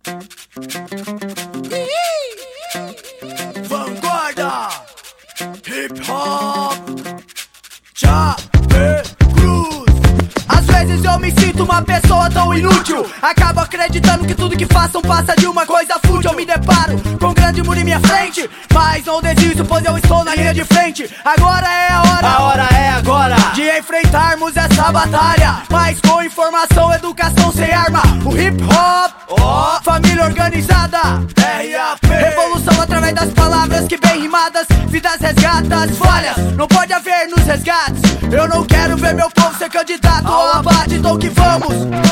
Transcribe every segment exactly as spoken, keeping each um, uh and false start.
Vanguarda, hip hop, Chave Cruz. Às vezes eu me sinto uma pessoa tão inútil, acabo acreditando que tudo que façam passa de uma coisa fútil. Eu me deparo com um grande muro em minha frente, mas não desisto, pois eu estou na linha de frente. Agora é a hora, a hora é agora de enfrentarmos essa batalha, mas com informação, educação sem arma. O hip hop, oh, família organizada, R A P, revolução através das palavras que bem rimadas, vidas resgatas, falhas não pode haver nos resgates. Eu não quero ver meu povo ser candidato ao abate, então que vamos.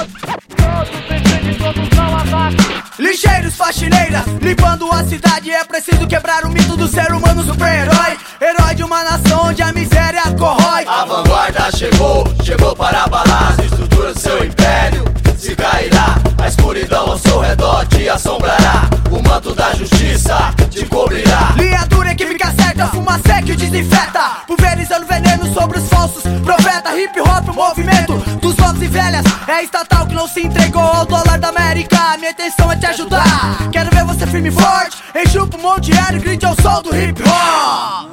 Lixeiros, faxineiras, limpando a cidade. É preciso quebrar o mito do ser humano super-herói, herói de uma nação onde a miséria corrói. A vanguarda chegou, chegou para abalar as estruturas do seu império. Se cairá, a escuridão ao seu redor te assombrará. O manto da justiça te cobrirá. Linha dura, equipe certa, fumaça que desinfeta, pulverizando veneno sobre os falsos profetas. Hip hop, o movimento dos novos e velhas, é estatal que não se entregou ao dólar da América. Minha intenção é te ajudar, quero ver você firme e forte, enche o pulmão diário, grite ao som do hip hop.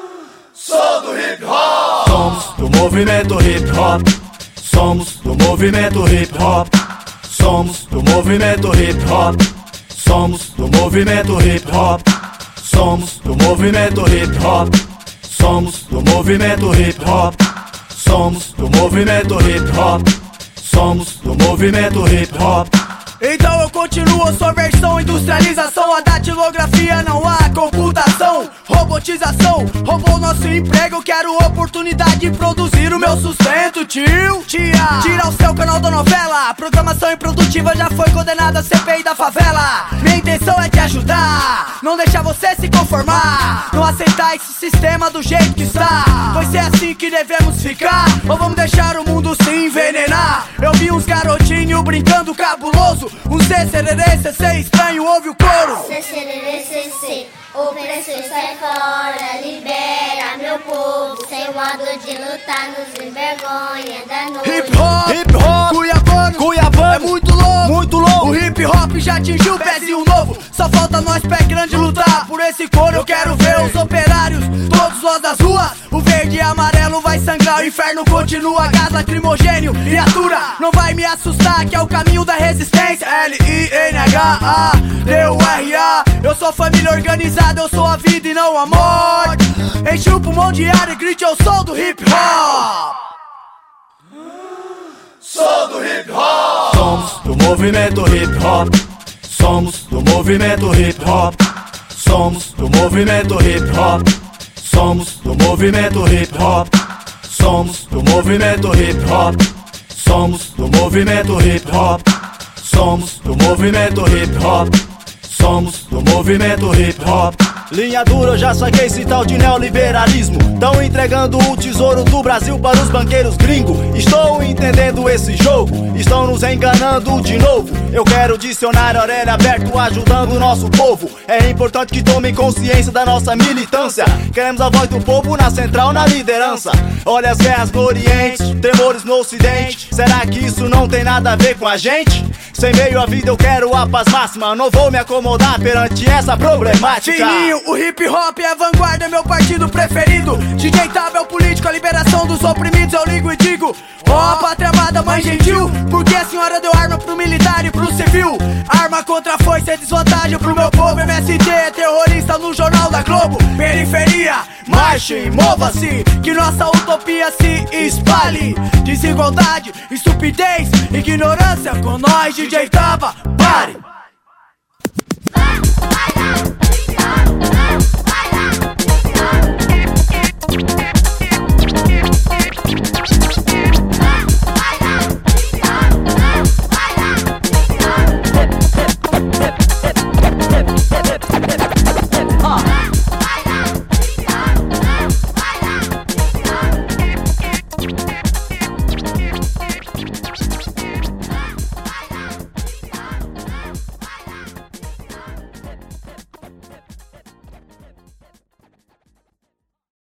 Sou do hip hop. Somos do movimento hip hop. Somos do movimento hip hop. Somos do movimento hip hop. Somos do movimento hip hop. Somos do movimento hip hop. Somos do movimento hip hop. Somos do movimento hip hop. Somos do movimento hip hop. Então eu continuo a sua versão, industrialização, a datilografia, não há computação. Robotização, roubou nosso emprego, eu quero oportunidade de produzir o meu sustento, tio. Tia, tira o seu canal da novela, programação improdutiva já foi condenada a C P I da favela. Minha intenção é te ajudar, não deixar você se conformar, não aceitar esse sistema do jeito que está, pois é assim que devemos ficar, ou vamos deixar o mundo se envenenar. Eu vi uns garotinhos brincando cabuloso, um C C R R C C estranho, ouve o coro. C C R R C C, opressor sai fora, libera meu povo, sem modo de lutar, nos envergonha da noite. Hip hop, hip hop, Cuiabano, Cuiabano, é muito louco, muito louco. O hip hop já atingiu o pezinho novo, só falta nós pé grande lutar por esse coro. Eu quero ver os operários, todos nós das ruas, o verde e amarelo vai sangrar, o inferno continua, gás lacrimogênio, criatura, não vai me assustar que é o caminho da resistência. L I N H A D U R A, eu sou família organizada, eu sou a vida e não a morte. Enche o pulmão diário e grite ao som do hip hop. Sou do hip hop. Somos do movimento hip hop. Somos do movimento hip hop. Somos do movimento hip hop. Somos do movimento hip hop. Somos do movimento hip hop. Somos do movimento hip hop. Somos do movimento hip hop. Somos do movimento hip hop. Linha dura, eu já saquei esse tal de neoliberalismo. Tão entregando o tesouro do Brasil para os banqueiros gringos. Estou entendendo esse jogo, estão nos enganando de novo. Eu quero dicionário Aurélia aberto, ajudando o nosso povo. É importante que tomem consciência da nossa militância. Queremos a voz do povo na central, na liderança. Olha as guerras no Oriente, tremores no Ocidente. Será que isso não tem nada a ver com a gente? Sem meio à vida eu quero a paz máxima, não vou me acomodar perante essa problemática. Fininho, o hip hop é a vanguarda, é meu partido preferido. D J Tab é o político, a liberação dos oprimidos. Eu ligo e digo, ó, oh, pátria amada, mãe gentil, porque a senhora deu arma pro militar e pro civil. Arma contra a força é desvantagem pro meu povo. M S T é terrorista no jornal da Globo. Periferia, marche, mova-se, que nossa utopia se espalhe. Desigualdade, estupidez, ignorância, com nós D J Taba, pare.